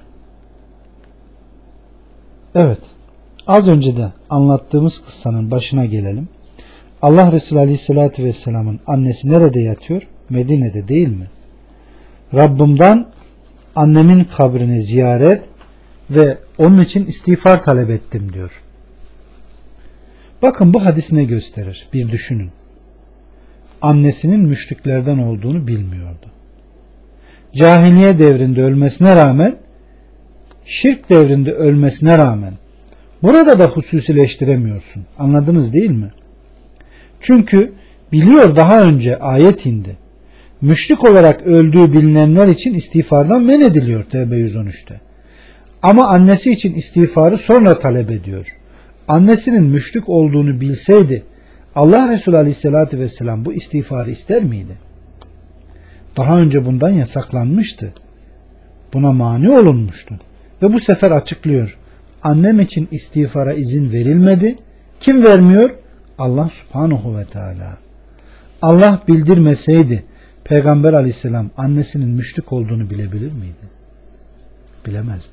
Evet. Az önce de anlattığımız kıssanın başına gelelim. Allah Resulü Aleyhisselatü Vesselam'ın annesi nerede yatıyor? Medine'de değil mi? Rabbimden annemin kabrini ziyaret ve onun için istiğfar talep ettim diyor. Bakın bu hadis ne gösterir? Bir düşünün. Annesinin müşriklerden olduğunu bilmiyordu. Cahiliye devrinde ölmesine rağmen, şirk devrinde ölmesine rağmen burada da hususileştiremiyorsun. Anladınız değil mi? Çünkü biliyor daha önce ayet indi. Müşrik olarak öldüğü bilinenler için istiğfardan men ediliyor Tevbe yüz on üçte. Ama annesi için istiğfarı sonra talep ediyor. annesinin müşrik olduğunu bilseydi Allah Resulü Aleyhisselatü Vesselam bu istiğfarı ister miydi? Daha önce bundan yasaklanmıştı. Buna mani olunmuştu. Ve bu sefer açıklıyor. Annem için istiğfara izin verilmedi. Kim vermiyor? Allah Subhanahu ve Teala. Allah bildirmeseydi Peygamber Aleyhisselam annesinin müşrik olduğunu bilebilir miydi? Bilemezdi.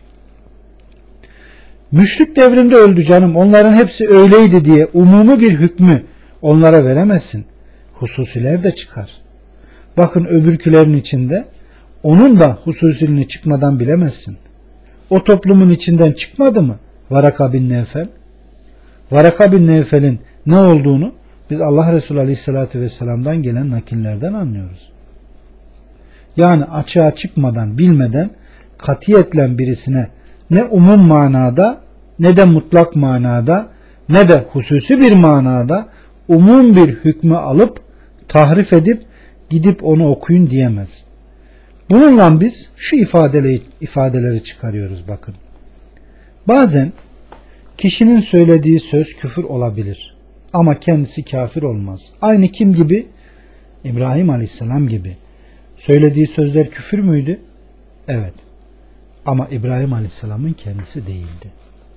Müşrik devrinde öldü canım, onların hepsi öyleydi diye umumi bir hükmü onlara veremezsin. Hususiler de çıkar. Bakın öbürkülerin içinde onun da hususiliğini çıkmadan bilemezsin. O toplumun içinden çıkmadı mı Varaka bin Nevfel? Varaka bin Nevfel'in ne olduğunu biz Allah Resulü Aleyhisselatü Vesselam'dan gelen nakillerden anlıyoruz. Yani açığa çıkmadan, bilmeden katiyetle birisine ne umum manada ne de mutlak manada ne de hususi bir manada umum bir hükmü alıp tahrif edip gidip onu okuyun diyemez. Bununla biz şu ifadeleri, ifadeleri çıkarıyoruz bakın. Bazen kişinin söylediği söz küfür olabilir ama kendisi kafir olmaz. Aynı kim gibi? İbrahim Aleyhisselam gibi. Söylediği sözler küfür müydü? Evet. Ama İbrahim Aleyhisselam'ın kendisi değildi.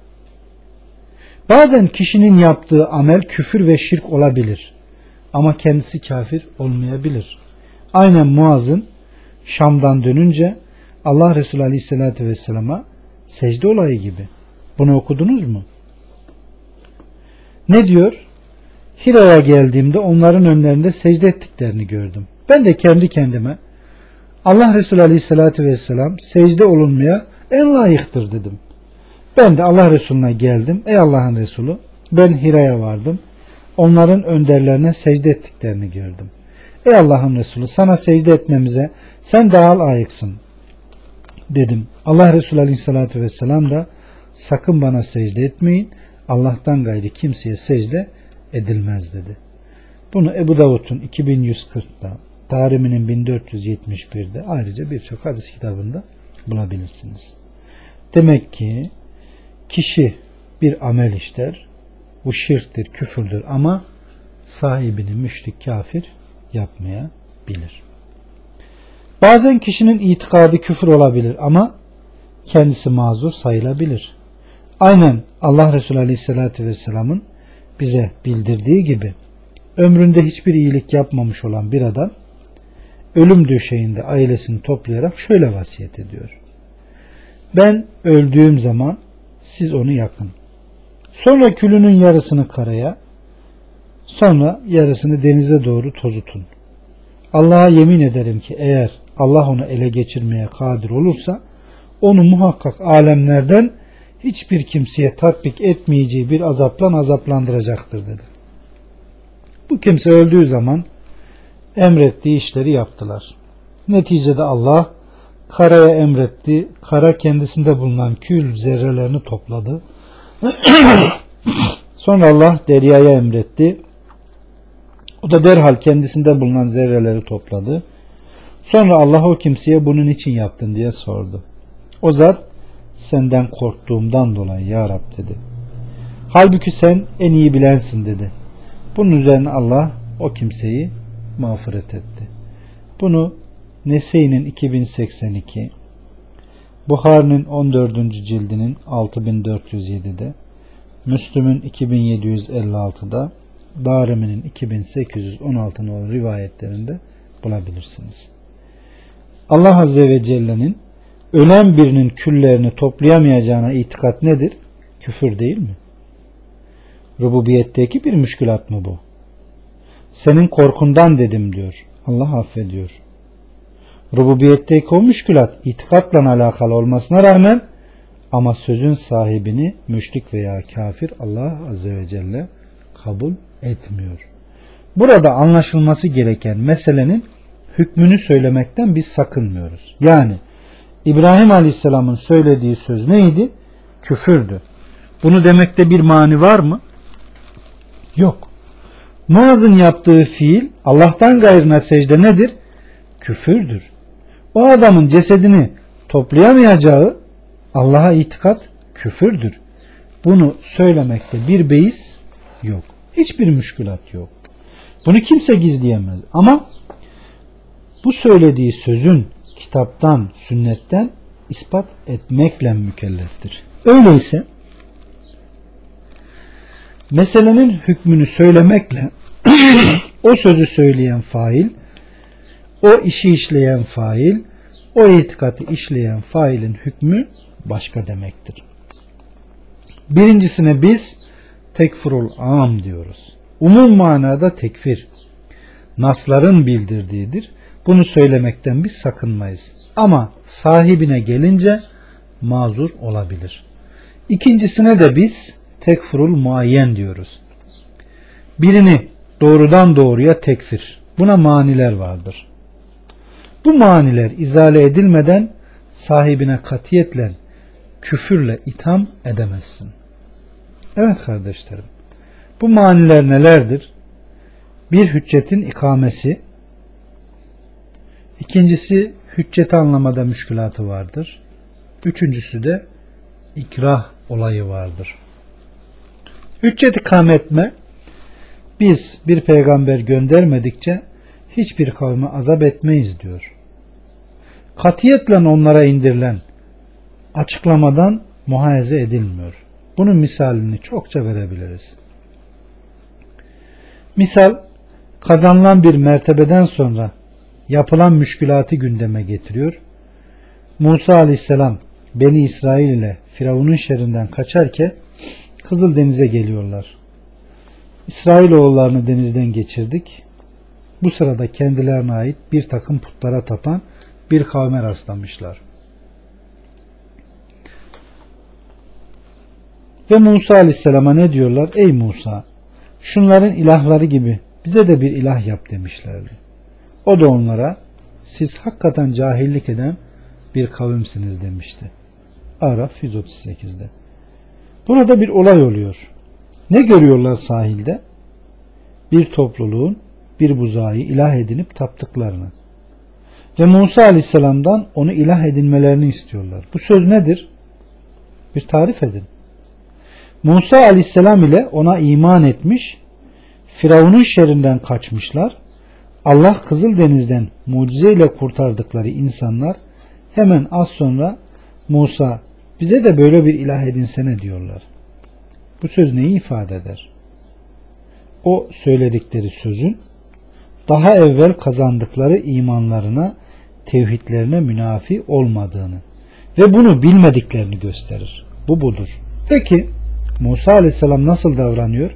Bazen kişinin yaptığı amel küfür ve şirk olabilir. Ama kendisi kafir olmayabilir. Aynen Muaz'ın Şam'dan dönünce Allah Resulü Aleyhisselatü Vesselam'a secde olayı gibi. Bunu okudunuz mu? Ne diyor? Hira'ya geldiğimde onların önlerinde secde ettiklerini gördüm. Ben de kendi kendime Allah Resulü Aleyhisselatü Vesselam secde olunmaya en layıktır dedim. Ben de Allah Resulüne geldim. Ey Allah'ın Resulü, ben Hira'ya vardım. Onların önderlerine secde ettiklerini gördüm. Ey Allah'ın Resulü, sana secde etmemize sen daha layıksın dedim. Allah Resulü Aleyhisselatü Vesselam da sakın bana secde etmeyin. Allah'tan gayrı kimseye secde edilmez dedi. Bunu Ebu Davud'un iki bin yüz kırk'ta, Darimi'nin bin dört yüz yetmiş bir'de ayrıca birçok hadis kitabında bulabilirsiniz. Demek ki kişi bir amel işler, bu şirktir, küfürdür ama sahibini müşrik, kafir yapmayabilir. Bazen kişinin itikadı küfür olabilir ama kendisi mazur sayılabilir. Aynen Allah Resulü Aleyhisselatü Vesselam'ın bize bildirdiği gibi ömründe hiçbir iyilik yapmamış olan bir adam ölüm döşeğinde ailesini toplayarak şöyle vasiyet ediyor. Ben öldüğüm zaman siz onu yakın. Sonra külünün yarısını karaya, sonra yarısını denize doğru tozutun. Allah'a yemin ederim ki eğer Allah onu ele geçirmeye kadir olursa onu muhakkak alemlerden hiçbir kimseye tatbik etmeyeceği bir azapla azaplandıracaktır dedi. Bu kimse öldüğü zaman emrettiği işleri yaptılar. Neticede Allah karaya emretti. Kara kendisinde bulunan kül zerrelerini topladı. Sonra Allah deryaya emretti. O da derhal kendisinde bulunan zerreleri topladı. Sonra Allah o kimseye bunun için yaptın diye sordu. O zat senden korktuğumdan dolayı ya Rab dedi. Halbuki sen en iyi bilensin dedi. Bunun üzerine Allah o kimseyi mağfiret etti. Bunu Nese'nin iki bin seksen iki, Buhari'nin on dördüncü cildinin altı bin dört yüz yedi'de, Müslüm'ün iki bin yedi yüz elli altı'da, Darimi'nin iki bin sekiz yüz on altı nolu rivayetlerinde bulabilirsiniz. Allah Azze ve Celle'nin ölen birinin küllerini toplayamayacağına itikat nedir? Küfür değil mi? Rububiyetteki bir müşkülat mı bu? Senin korkundan dedim diyor. Allah affediyor. Rububiyetteki o müşkülat itikatla alakalı olmasına rağmen ama sözün sahibini müşrik veya kafir Allah Azze ve Celle kabul etmiyor. Burada anlaşılması gereken meselenin hükmünü söylemekten biz sakınmıyoruz. Yani İbrahim Aleyhisselam'ın söylediği söz neydi? Küfürdü. Bunu demekte bir mani var mı? Yok. Muaz'ın yaptığı fiil Allah'tan gayrına secde nedir? Küfürdür. O adamın cesedini toplayamayacağı Allah'a itikat küfürdür. bunu söylemekte bir beis yok. Hiçbir müşkülat yok. Bunu kimse gizleyemez. Ama bu söylediği sözün kitaptan, sünnetten ispat etmekle mükelleftir. Öyleyse meselenin hükmünü söylemekle o sözü söyleyen fail, o işi işleyen fail, o itikatı işleyen failin hükmü başka demektir. Birincisine biz tekfirul am diyoruz. Umum manada tekfir. Nasların bildirdiğidir. Bunu söylemekten biz sakınmayız. Ama sahibine gelince mazur olabilir. İkincisine de biz tekfirul muayyen diyoruz. Birini doğrudan doğruya tekfir. Buna maniler vardır. Bu maniler izale edilmeden sahibine katiyetle, küfürle itham edemezsin. Evet kardeşlerim. Bu maniler nelerdir? Bir, hüccetin ikamesi. İkincisi, hücceti anlamada müşkülatı vardır. Üçüncüsü de ikrah olayı vardır. Hüccet ikame etme, biz bir peygamber göndermedikçe hiçbir kavme azap etmeyiz diyor. Katiyetle onlara indirilen açıklamadan muhaeze edilmiyor. Bunun misalini çokça verebiliriz. Misal, kazanılan bir mertebeden sonra yapılan müşkülatı gündeme getiriyor. Musa aleyhisselam Beni İsrail ile Firavun'un şerrinden kaçarken Kızıldeniz'e geliyorlar. İsrailoğullarını denizden geçirdik. Bu sırada kendilerine ait bir takım putlara tapan bir kavme rastlamışlar. Ve Musa aleyhisselama ne diyorlar? Ey Musa, şunların ilahları gibi bize de bir ilah yap demişlerdi. O da onlara, siz hakikaten cahillik eden bir kavimsiniz demişti. Araf yüz otuz sekizde. Burada bir olay oluyor. Ne görüyorlar sahilde? Bir topluluğun bir buzağı ilah edinip taptıklarını. Ve Musa aleyhisselamdan onu ilah edinmelerini istiyorlar. Bu söz nedir? Bir tarif edin. Musa aleyhisselam ile ona iman etmiş, Firavun'un şerrinden kaçmışlar. Allah Kızıldeniz'den mucizeyle kurtardıkları insanlar hemen az sonra Musa bize de böyle bir ilah edinsene diyorlar. Bu söz neyi ifade eder? O söyledikleri sözün daha evvel kazandıkları imanlarına, tevhidlerine münafi olmadığını ve bunu bilmediklerini gösterir. Bu budur. Peki Musa aleyhisselam nasıl davranıyor?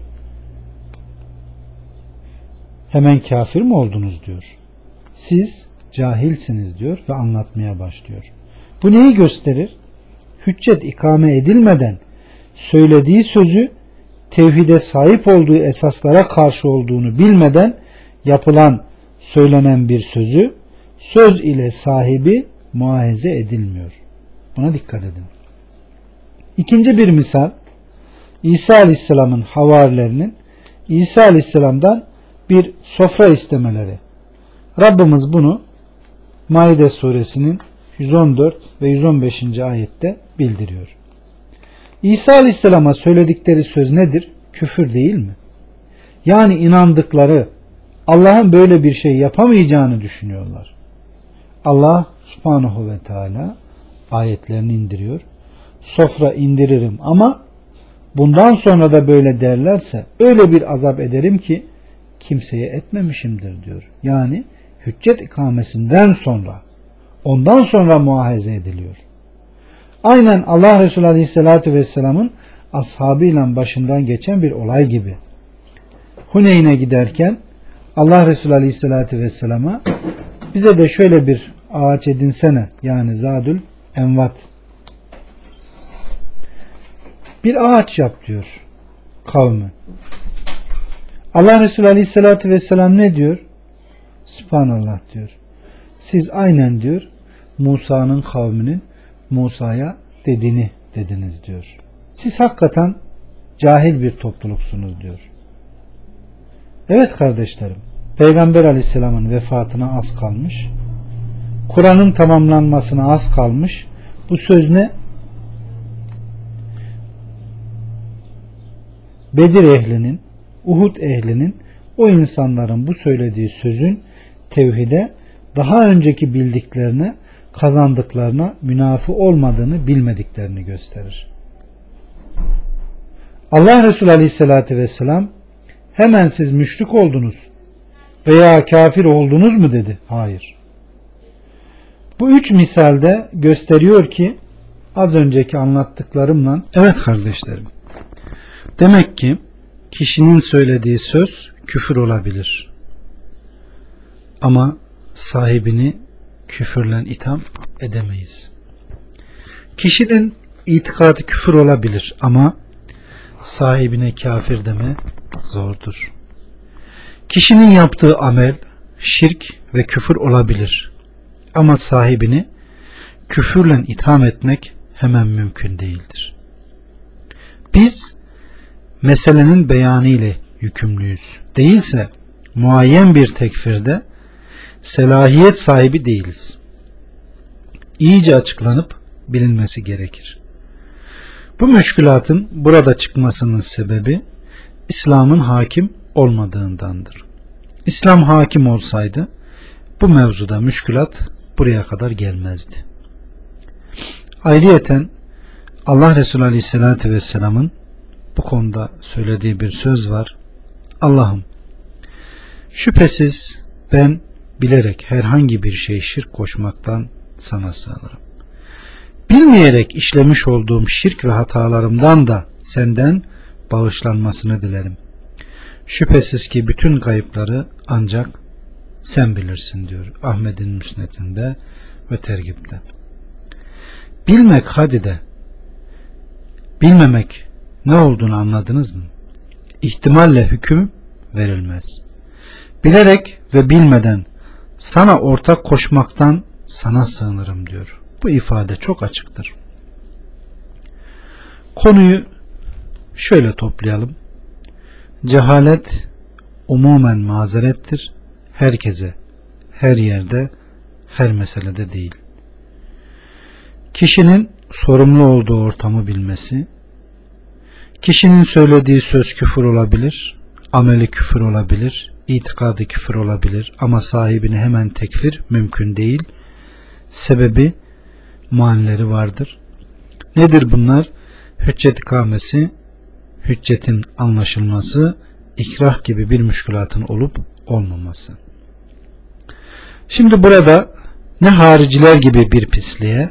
Hemen kafir mi oldunuz diyor. Siz cahilsiniz diyor ve anlatmaya başlıyor. Bu neyi gösterir? Hüccet ikame edilmeden söylediği sözü tevhide sahip olduğu esaslara karşı olduğunu bilmeden yapılan, söylenen bir sözü söz ile sahibi muahize edilmiyor. Buna dikkat edin. İkinci bir misal, İsa Aleyhisselam'ın havarilerinin İsa Aleyhisselam'dan bir sofra istemeleri. Rabbimiz bunu Maide suresinin yüz on dört ve yüz on beşinci ayette bildiriyor. İsa Aleyhisselam'a söyledikleri söz nedir? Küfür değil mi? Yani inandıkları, Allah'ın böyle bir şey yapamayacağını düşünüyorlar. Allah Subhanahu ve Teala ayetlerini indiriyor. Sofra indiririm ama bundan sonra da böyle derlerse öyle bir azap ederim ki kimseye etmemişimdir diyor. Yani hüccet ikamesinden sonra, ondan sonra muahize ediliyor. Aynen Allah Resulü Aleyhisselatü Vesselam'ın ashabıyla başından geçen bir olay gibi. Huneyn'e giderken Allah Resulü Aleyhisselatü Vesselam'a bize de şöyle bir ağaç edinsene, yani Zadül Envat, bir ağaç yap diyor kavmi. Allah Resulü Aleyhisselatü Vesselam ne diyor? Subhanallah diyor. Siz aynen diyor Musa'nın kavminin Musa'ya dediğini dediniz diyor. Siz hakikaten cahil bir topluluksunuz diyor. Evet kardeşlerim, Peygamber Aleyhisselam'ın vefatına az kalmış, Kur'an'ın tamamlanmasına az kalmış. Bu söz ne? Bedir ehlinin, Uhud ehlinin, o insanların bu söylediği sözün tevhide, daha önceki bildiklerine, kazandıklarına münafi olmadığını bilmediklerini gösterir. Allah Resulü Aleyhisselatü Vesselam hemen siz müşrik oldunuz veya kafir oldunuz mu dedi. Hayır. Bu üç misalde gösteriyor ki az önceki anlattıklarımla, evet kardeşlerim, demek ki kişinin söylediği söz küfür olabilir. Ama sahibini küfürle itham edemeyiz. Kişinin itikadı küfür olabilir ama sahibine kafir deme zordur. Kişinin yaptığı amel şirk ve küfür olabilir ama sahibini küfürle itham etmek hemen mümkün değildir. Biz meselenin beyanı ile yükümlüyüz. Değilse muayyen bir tekfirde selahiyet sahibi değiliz. İyice açıklanıp bilinmesi gerekir. Bu müşkülatın burada çıkmasının sebebi İslam'ın hakim olmadığındandır. İslam hakim olsaydı bu mevzuda müşkülat buraya kadar gelmezdi. Ayrıyeten Allah Resulü Aleyhisselatü Vesselam'ın bu konuda söylediği bir söz var. Allah'ım, şüphesiz ben bilerek herhangi bir şey şirk koşmaktan sana sığınırım. Bilmeyerek işlemiş olduğum şirk ve hatalarımdan da senden bağışlanmasını dilerim. Şüphesiz ki bütün kayıpları ancak sen bilirsin diyor Ahmet'in Müsned'inde ve Tergib'de. Bilmek hadi de bilmemek ne olduğunu anladınız mı? İhtimalle hüküm verilmez. Bilerek ve bilmeden sana ortak koşmaktan sana sığınırım diyor. Bu ifade çok açıktır. Konuyu şöyle toplayalım. Cehalet umumen mazerettir. Herkese, her yerde, her meselede değil. Kişinin sorumlu olduğu ortamı bilmesi, kişinin söylediği söz küfür olabilir, ameli küfür olabilir, itikadı küfür olabilir ama sahibine hemen tekfir mümkün değil. Sebebi manileri vardır. Nedir bunlar? Hüccet ikamesi, hüccetin anlaşılması, ikrah gibi bir müşkülatın olup olmaması. Şimdi burada ne hariciler gibi bir pisliğe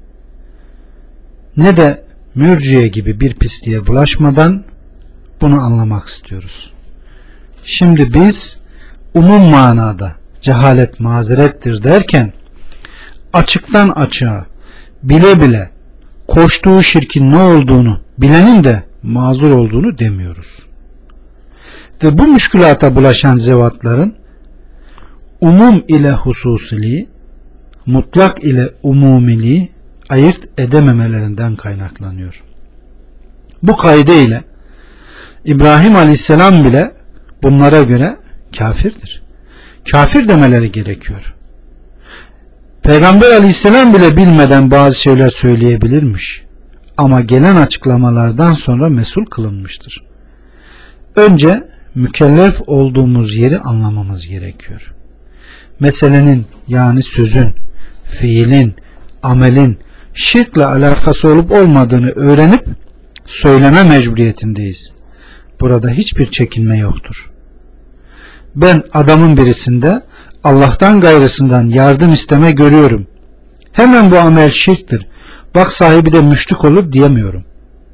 ne de mürciye gibi bir pisliğe bulaşmadan bunu anlamak istiyoruz. Şimdi biz umum manada cehalet mazerettir derken açıktan açığa bile bile koştuğu şirkin ne olduğunu bilenin de mazur olduğunu demiyoruz. Ve bu müşkülata bulaşan zevatların umum ile hususiliği, mutlak ile umumiliği ayırt edememelerinden kaynaklanıyor. Bu kaide ile İbrahim Aleyhisselam bile bunlara göre kafirdir. Kafir demeleri gerekiyor. Peygamber Aleyhisselam bile bilmeden bazı şeyler söyleyebilirmiş. Ama gelen açıklamalardan sonra mesul kılınmıştır. Önce mükellef olduğumuz yeri anlamamız gerekiyor. Meselenin yani sözün, fiilin, amelin şirkle alakası olup olmadığını öğrenip söyleme mecburiyetindeyiz. Burada hiçbir çekinme yoktur. Ben adamın birisinde Allah'tan gayrısından yardım isteme görüyorum. Hemen bu amel şirktir. Bak sahibi de müşrik olur diyemiyorum.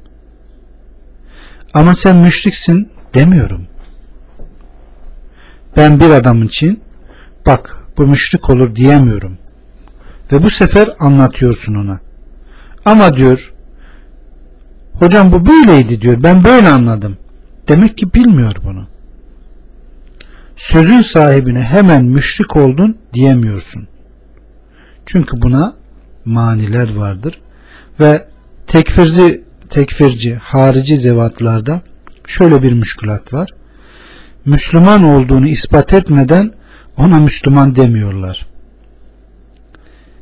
Ama sen müşriksin demiyorum. Ben bir adam için bak bu müşrik olur diyemiyorum. Ve bu sefer anlatıyorsun ona. Ama diyor hocam bu böyleydi diyor. Ben böyle anladım. Demek ki bilmiyor bunu. Sözün sahibine hemen müşrik oldun diyemiyorsun. Çünkü buna maniler vardır. Ve tekfirci, tekfirci, harici zevatlarda şöyle bir müşkülat var. Müslüman olduğunu ispat etmeden ona Müslüman demiyorlar.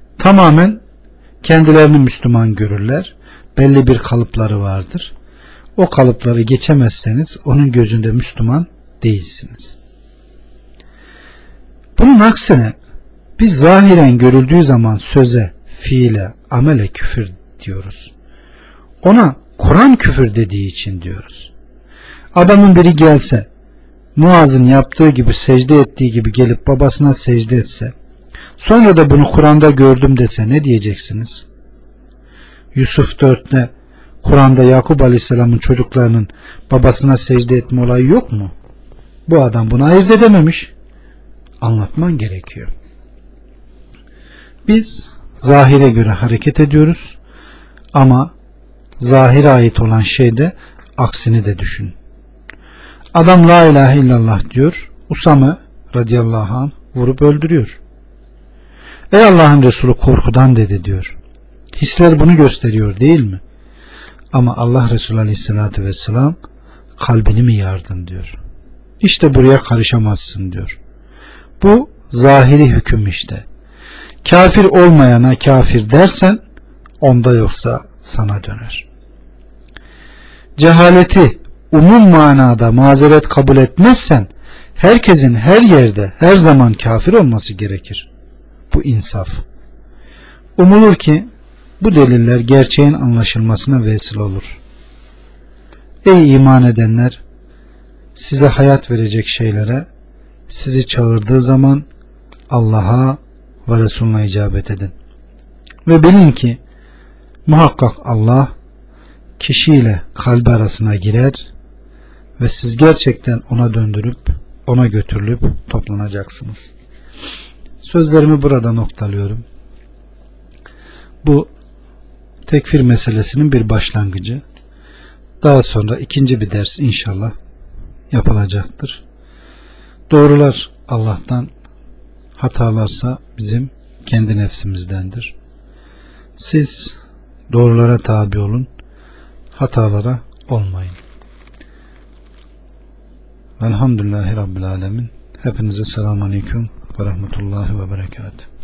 Tamamen kendilerini Müslüman görürler. Belli bir kalıpları vardır. o kalıpları geçemezseniz onun gözünde Müslüman değilsiniz. Bunun aksine biz zahiren görüldüğü zaman söze, fiile, amele küfür diyoruz. Ona Kur'an küfür dediği için diyoruz. Adamın biri gelse, Muaz'ın yaptığı gibi, secde ettiği gibi gelip babasına secde etse, sonra da bunu Kur'an'da gördüm dese ne diyeceksiniz? Yusuf dörtte Kur'an'da Yakup Aleyhisselam'ın çocuklarının babasına secde etme olayı yok mu? Bu adam bunu ayırt edememiş. Anlatman gerekiyor. Biz zahire göre hareket ediyoruz ama zahire ait olan şeyde aksini de düşün. Adam la ilahe illallah diyor, Usame radıyallahu anh vurup öldürüyor. Ey Allah'ın Resulü korkudan dedi diyor. Hisler bunu gösteriyor değil mi? Ama Allah Resulü aleyhissalatü vesselam kalbini mi yardın diyor. İşte buraya karışamazsın diyor. Bu zahiri hüküm işte. Kafir olmayana kafir dersen onda yoksa sana döner. Cehaleti umum manada mazeret kabul etmezsen herkesin her yerde her zaman kafir olması gerekir. Bu insaf. Umulur ki bu deliller gerçeğin anlaşılmasına vesile olur. Ey iman edenler, size hayat verecek şeylere sizi çağırdığı zaman Allah'a ve Resulüne icabet edin. Ve bilin ki muhakkak Allah kişiyle kalbi arasına girer ve siz gerçekten ona döndürüp ona götürülüp toplanacaksınız. Sözlerimi burada noktalıyorum. Bu tekfir meselesinin bir başlangıcı. Daha sonra ikinci bir ders inşallah yapılacaktır. Doğrular Allah'tan, hatalarsa bizim kendi nefsimizdendir. Siz doğrulara tabi olun, hatalara olmayın. Velhamdülillahi Rabbil Alemin. Hepinize selamun aleyküm ve rahmetullahi ve berekatuhu.